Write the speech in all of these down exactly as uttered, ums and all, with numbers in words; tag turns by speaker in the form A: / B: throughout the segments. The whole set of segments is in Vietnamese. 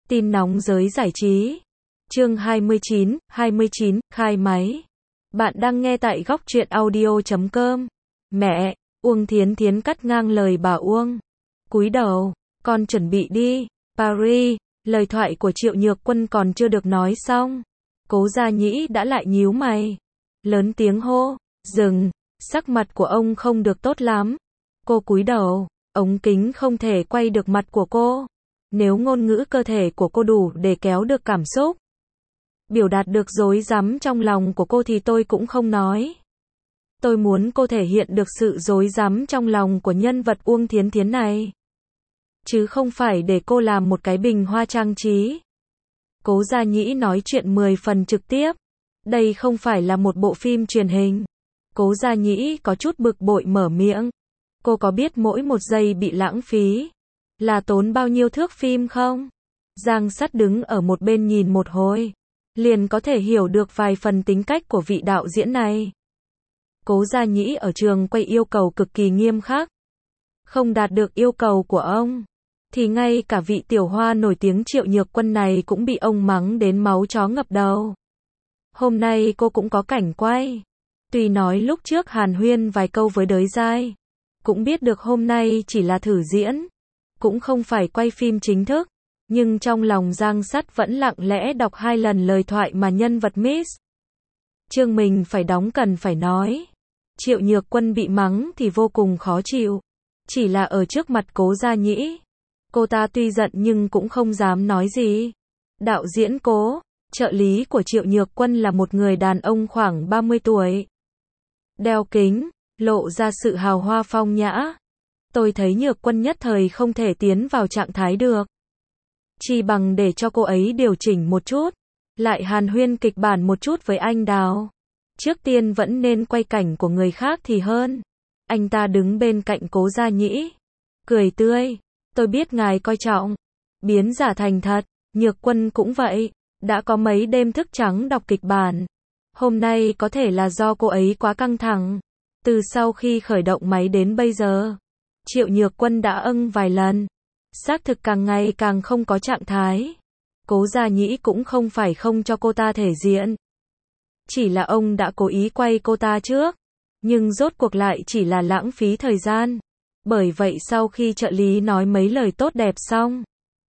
A: Tin nóng giới giải trí. Chương hai mươi chín, hai mươi chín, khai máy. Bạn đang nghe tại góc truyện audio chấm com. Mẹ, Uông Thiến Thiến cắt ngang lời bà Uông. Cúi đầu, con chuẩn bị đi. Paris, lời thoại của Triệu Nhược Quân còn chưa được nói xong. Cố Gia Nhĩ đã lại nhíu mày. Lớn tiếng hô, dừng, sắc mặt của ông không được tốt lắm. Cô cúi đầu, ống kính không thể quay được mặt của cô. Nếu ngôn ngữ cơ thể của cô đủ để kéo được cảm xúc, biểu đạt được rối rắm trong lòng của cô thì tôi cũng không nói. Tôi muốn cô thể hiện được sự rối rắm trong lòng của nhân vật Uông Thiến Thiến này, chứ không phải để cô làm một cái bình hoa trang trí. Cố Gia Nhĩ nói chuyện mười phần trực tiếp. Đây không phải là một bộ phim truyền hình. Cố Gia Nhĩ có chút bực bội mở miệng. Cô có biết mỗi một giây bị lãng phí là tốn bao nhiêu thước phim không? Giang Sắt đứng ở một bên nhìn một hồi, liền có thể hiểu được vài phần tính cách của vị đạo diễn này. Cố Gia Nhĩ ở trường quay yêu cầu cực kỳ nghiêm khắc. Không đạt được yêu cầu của ông, thì ngay cả vị tiểu hoa nổi tiếng Triệu Nhược Quân này cũng bị ông mắng đến máu chó ngập đầu. Hôm nay cô cũng có cảnh quay. Tuy nói lúc trước hàn huyên vài câu với Đới Giai, cũng biết được hôm nay chỉ là thử diễn, cũng không phải quay phim chính thức, nhưng trong lòng Giang Sắt vẫn lặng lẽ đọc hai lần lời thoại mà nhân vật Miss Trương mình phải đóng cần phải nói. Triệu Nhược Quân bị mắng thì vô cùng khó chịu, chỉ là ở trước mặt Cố Gia Nhĩ, cô ta tuy giận nhưng cũng không dám nói gì. Đạo diễn Cố, trợ lý của Triệu Nhược Quân là một người đàn ông khoảng ba mươi tuổi, đeo kính, lộ ra sự hào hoa phong nhã. Tôi thấy Nhược Quân nhất thời không thể tiến vào trạng thái được, chỉ bằng để cho cô ấy điều chỉnh một chút, lại hàn huyên kịch bản một chút với anh Đào. Trước tiên vẫn nên quay cảnh của người khác thì hơn. Anh ta đứng bên cạnh Cố Gia Nhĩ, cười tươi. Tôi biết ngài coi trọng biến giả thành thật. Nhược Quân cũng vậy, đã có mấy đêm thức trắng đọc kịch bản. Hôm nay có thể là do cô ấy quá căng thẳng. Từ sau khi khởi động máy đến bây giờ, Triệu Nhược Quân đã âng vài lần, xác thực càng ngày càng không có trạng thái. Cố Gia Nhĩ cũng không phải không cho cô ta thể diện, chỉ là ông đã cố ý quay cô ta trước, nhưng rốt cuộc lại chỉ là lãng phí thời gian. Bởi vậy sau khi trợ lý nói mấy lời tốt đẹp xong,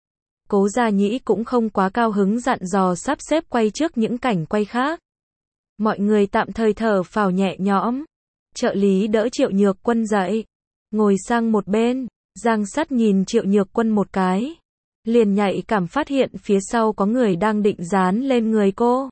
A: Cố Gia Nhĩ cũng không quá cao hứng dặn dò sắp xếp quay trước những cảnh quay khác. Mọi người tạm thời thở phào nhẹ nhõm. Trợ lý đỡ Triệu Nhược Quân dậy, ngồi sang một bên. Giang Sắt nhìn Triệu Nhược Quân một cái, liền nhạy cảm phát hiện phía sau có người đang định dán lên người cô.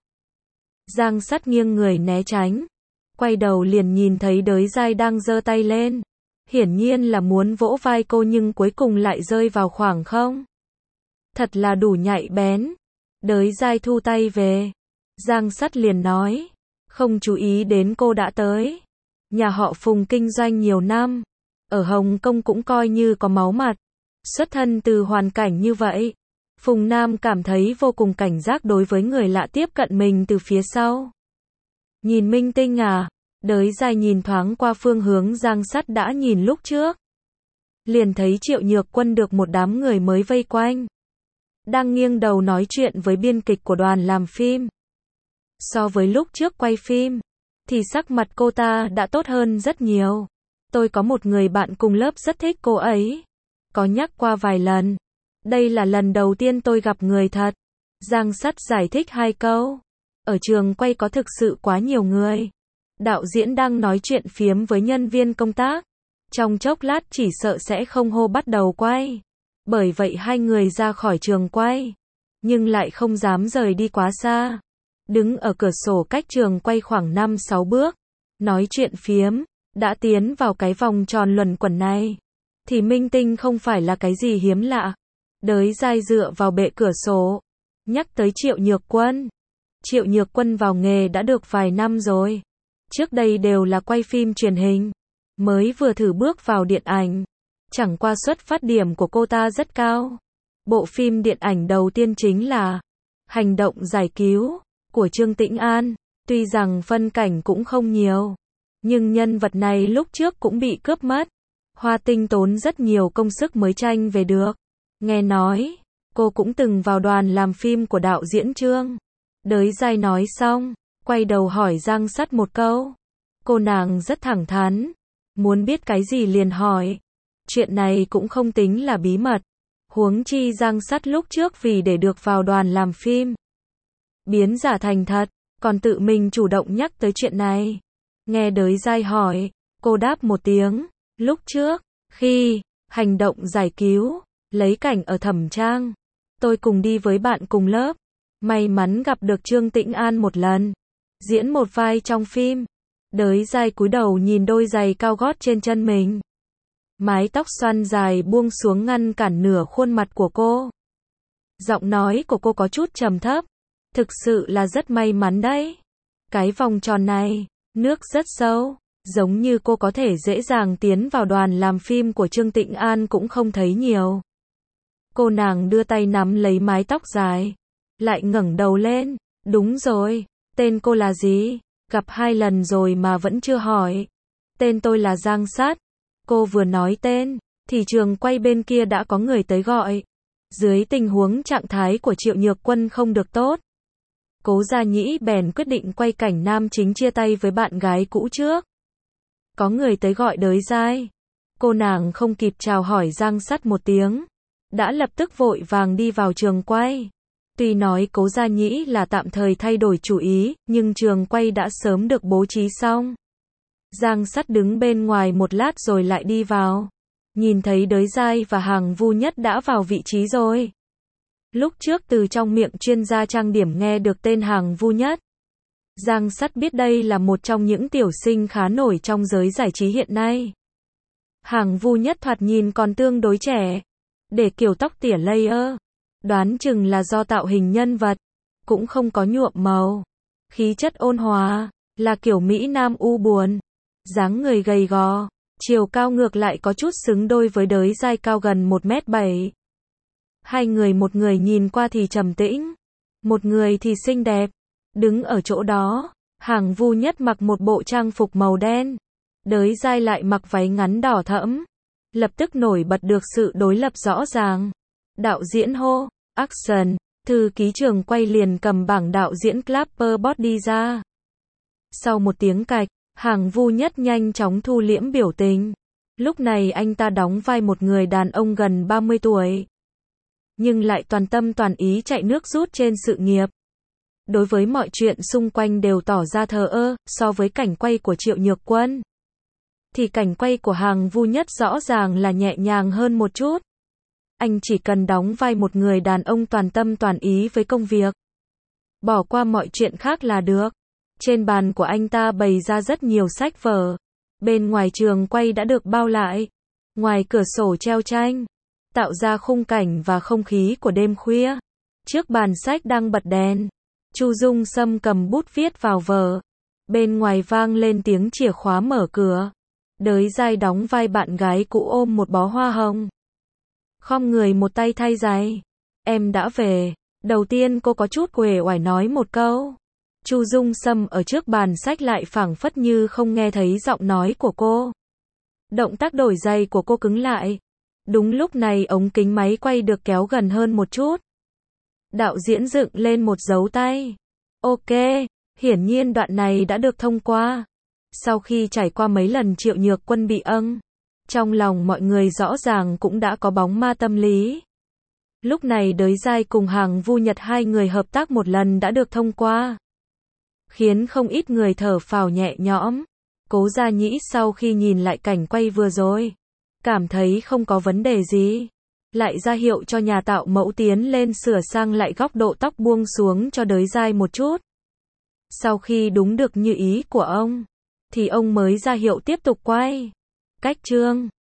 A: Giang Sắt nghiêng người né tránh, quay đầu liền nhìn thấy Đới Giai đang giơ tay lên, hiển nhiên là muốn vỗ vai cô nhưng cuối cùng lại rơi vào khoảng không. Thật là đủ nhạy bén. Đới Giai thu tay về. Giang Sắt liền nói, không chú ý đến cô đã tới. Nhà họ Phùng kinh doanh nhiều năm, ở Hồng Kông cũng coi như có máu mặt. Xuất thân từ hoàn cảnh như vậy, Phùng Nam cảm thấy vô cùng cảnh giác đối với người lạ tiếp cận mình từ phía sau. Nhìn minh tinh à? Đới Giai nhìn thoáng qua phương hướng Giang Sắt đã nhìn lúc trước, liền thấy Triệu Nhược Quân được một đám người mới vây quanh, đang nghiêng đầu nói chuyện với biên kịch của đoàn làm phim. So với lúc trước quay phim, thì sắc mặt cô ta đã tốt hơn rất nhiều. Tôi có một người bạn cùng lớp rất thích cô ấy, có nhắc qua vài lần. Đây là lần đầu tiên tôi gặp người thật. Giang Sắt giải thích hai câu. Ở trường quay có thực sự quá nhiều người. Đạo diễn đang nói chuyện phiếm với nhân viên công tác. Trong chốc lát chỉ sợ sẽ không hô bắt đầu quay. Bởi vậy hai người ra khỏi trường quay, nhưng lại không dám rời đi quá xa. Đứng ở cửa sổ cách trường quay khoảng năm sáu bước, nói chuyện phiếm. Đã tiến vào cái vòng tròn luẩn quẩn này, thì minh tinh không phải là cái gì hiếm lạ. Đới Giai dựa vào bệ cửa sổ, nhắc tới Triệu Nhược Quân. Triệu Nhược Quân vào nghề đã được vài năm rồi. Trước đây đều là quay phim truyền hình, mới vừa thử bước vào điện ảnh. Chẳng qua xuất phát điểm của cô ta rất cao. Bộ phim điện ảnh đầu tiên chính là Hành động giải cứu của Trương Tĩnh An. Tuy rằng phân cảnh cũng không nhiều, nhưng nhân vật này lúc trước cũng bị cướp mất. Hoa Tinh tốn rất nhiều công sức mới tranh về được. Nghe nói, cô cũng từng vào đoàn làm phim của đạo diễn Trương. Đới Giai nói xong, quay đầu hỏi Giang Sắt một câu. Cô nàng rất thẳng thắn, muốn biết cái gì liền hỏi. Chuyện này cũng không tính là bí mật. Huống chi Giang Sắt lúc trước vì để được vào đoàn làm phim, biến giả thành thật, còn tự mình chủ động nhắc tới chuyện này. Nghe Đới Giai hỏi, cô đáp một tiếng. Lúc trước, khi hành động giải cứu, lấy cảnh ở Thẩm Trang, tôi cùng đi với bạn cùng lớp. May mắn gặp được Trương Tĩnh An một lần, diễn một vai trong phim. Đới Giai cúi đầu nhìn đôi giày cao gót trên chân mình. Mái tóc xoăn dài buông xuống ngăn cản nửa khuôn mặt của cô. Giọng nói của cô có chút trầm thấp. Thực sự là rất may mắn đấy. Cái vòng tròn này, nước rất sâu, giống như cô có thể dễ dàng tiến vào đoàn làm phim của Trương Tĩnh An cũng không thấy nhiều. Cô nàng đưa tay nắm lấy mái tóc dài, lại ngẩng đầu lên. Đúng rồi, tên cô là gì? Gặp hai lần rồi mà vẫn chưa hỏi. Tên tôi là Giang Sắt. Cô vừa nói tên, thì trường quay bên kia đã có người tới gọi. Dưới tình huống trạng thái của Triệu Nhược Quân không được tốt, Cố Gia Nhĩ bèn quyết định quay cảnh nam chính chia tay với bạn gái cũ trước. Có người tới gọi Đới Giai. Cô nàng không kịp chào hỏi Giang Sắt một tiếng, đã lập tức vội vàng đi vào trường quay. Tuy nói Cố Gia Nhĩ là tạm thời thay đổi chủ ý, nhưng trường quay đã sớm được bố trí xong. Giang Sắt đứng bên ngoài một lát rồi lại đi vào. Nhìn thấy Đới Giai và Hàng Vu Nhất đã vào vị trí rồi. Lúc trước từ trong miệng chuyên gia trang điểm nghe được tên Hàng Vu Nhất, Giang Sắt biết đây là một trong những tiểu sinh khá nổi trong giới giải trí hiện nay. Hàng Vu Nhất thoạt nhìn còn tương đối trẻ, để kiểu tóc tỉa layer, đoán chừng là do tạo hình nhân vật, cũng không có nhuộm màu. Khí chất ôn hòa, là kiểu Mỹ Nam u buồn, dáng người gầy gò, chiều cao ngược lại có chút xứng đôi với Đới Giai cao gần một mét bảy. Hai người, một người nhìn qua thì trầm tĩnh, một người thì xinh đẹp. Đứng ở chỗ đó, Hàng Vu Nhất mặc một bộ trang phục màu đen, Đới Giai lại mặc váy ngắn đỏ thẫm, lập tức nổi bật được sự đối lập rõ ràng. Đạo diễn hô, action, thư ký trường quay liền cầm bảng đạo diễn Clapperboard đi ra. Sau một tiếng cạch, Hàng Vu Nhất nhanh chóng thu liễm biểu tình. Lúc này anh ta đóng vai một người đàn ông gần ba mươi tuổi, nhưng lại toàn tâm toàn ý chạy nước rút trên sự nghiệp. Đối với mọi chuyện xung quanh đều tỏ ra thờ ơ. So với cảnh quay của Triệu Nhược Quân, thì cảnh quay của Hàng Vu Nhất rõ ràng là nhẹ nhàng hơn một chút. Anh chỉ cần đóng vai một người đàn ông toàn tâm toàn ý với công việc, bỏ qua mọi chuyện khác là được. Trên bàn của anh ta bày ra rất nhiều sách vở. Bên ngoài trường quay đã được bao lại. Ngoài cửa sổ treo tranh, tạo ra khung cảnh và không khí của đêm khuya. Trước bàn sách đang bật đèn, Chu Dung Sâm cầm bút viết vào vở. Bên ngoài vang lên tiếng chìa khóa mở cửa. Đới Giai đóng vai bạn gái cũ ôm một bó hoa hồng, khom người một tay thay giày. Em đã về. Đầu tiên cô có chút uể oải nói một câu. Chu Dung Sâm ở trước bàn sách lại phảng phất như không nghe thấy giọng nói của cô. Động tác đổi giày của cô cứng lại. Đúng lúc này ống kính máy quay được kéo gần hơn một chút. Đạo diễn dựng lên một dấu tay. Ok, hiển nhiên đoạn này đã được thông qua. Sau khi trải qua mấy lần Triệu Nhược Quân bị âng, trong lòng mọi người rõ ràng cũng đã có bóng ma tâm lý. Lúc này Đới Giai cùng Hàng Vu Nhật hai người hợp tác một lần đã được thông qua, khiến không ít người thở phào nhẹ nhõm. Cố Gia Nhĩ sau khi nhìn lại cảnh quay vừa rồi, cảm thấy không có vấn đề gì, lại ra hiệu cho nhà tạo mẫu tiến lên sửa sang lại góc độ tóc buông xuống cho Đới Giai một chút. Sau khi đúng được như ý của ông, thì ông mới ra hiệu tiếp tục quay. Cách chương